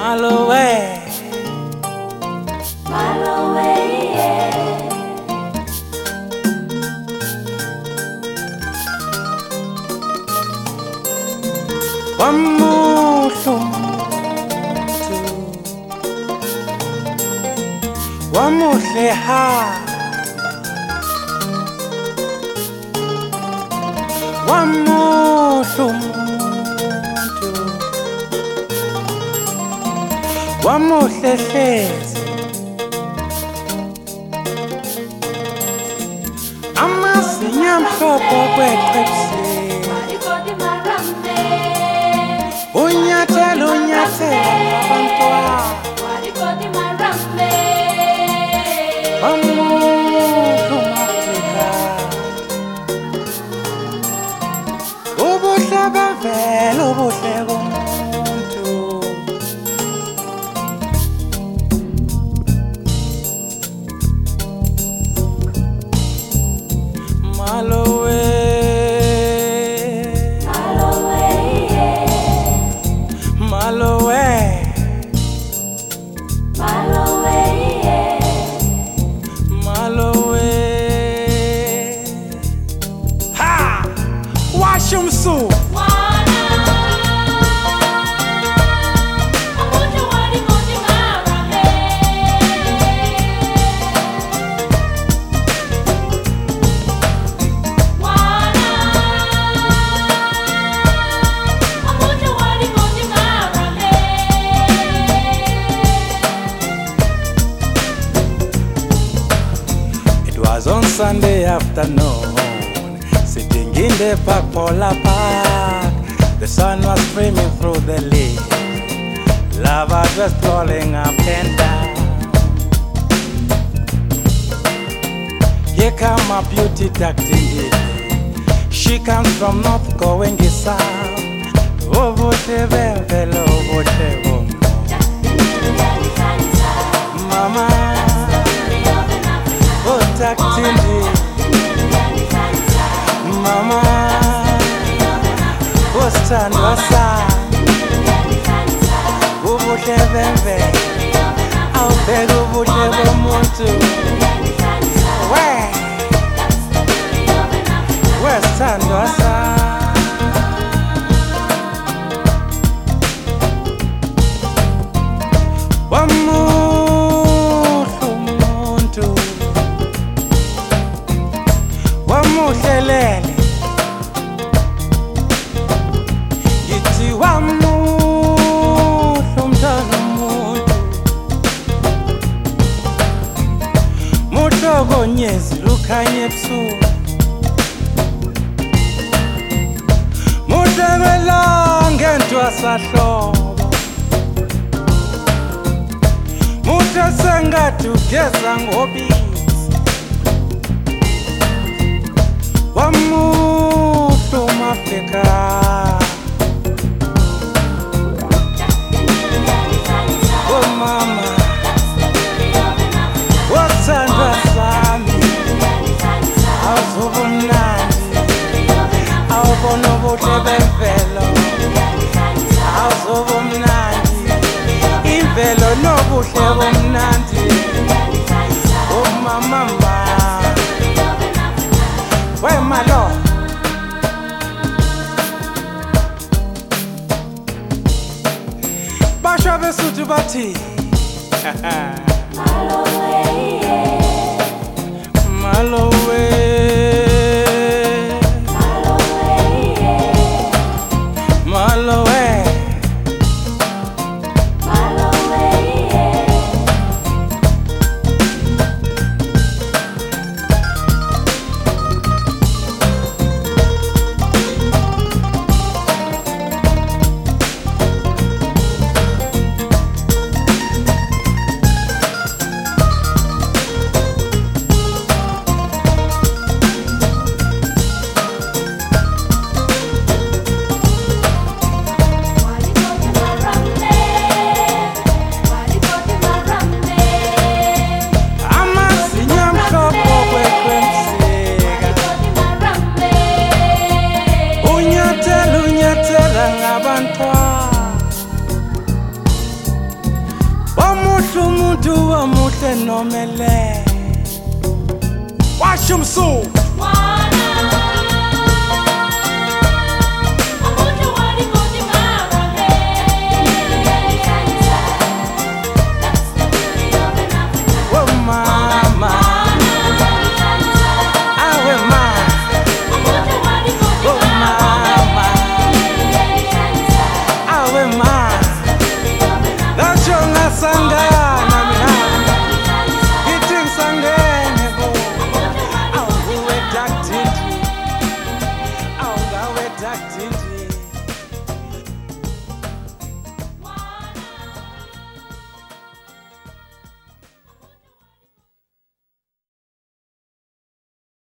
Malowe, Malowe, yeah. wamuhlu wamuhle ha wamuhlu wamuhle hlezi amazinyo amhlophe kweqhebusini unyathelo abantwana amuntu Afrika ubuhle bevele ubuhle bomuntu Malowe Malowe Malowe ha washumsu on Sunday afternoon, sitting in the park, Polar Park, the sun was streaming through the leaves, lovers were strolling up and down. Here come a beauty ducked indeed. She comes from north going south. Oh, whatever, hello, whatever. Mama Tindi Mama Ostandwa sa ubuhle bembe awubheka ubuhle bomuntu westandwa sa wamuhlelele yithi wamuhlu mntwana umuntu muhlokonyezi lukhanye ebusuku muhlebelonge ntwasahlobo muhle sengathi ugeza ngobisi wamuhlu Afrika oh mama wasandwa sami awuzubumnandi awubona ubuhle bemvelo awuzubumnandi imvelo nobuhle bomnandi oh mama where my lord Basha besuthi bathi Malowe Malowe nomele washumsu Ducked into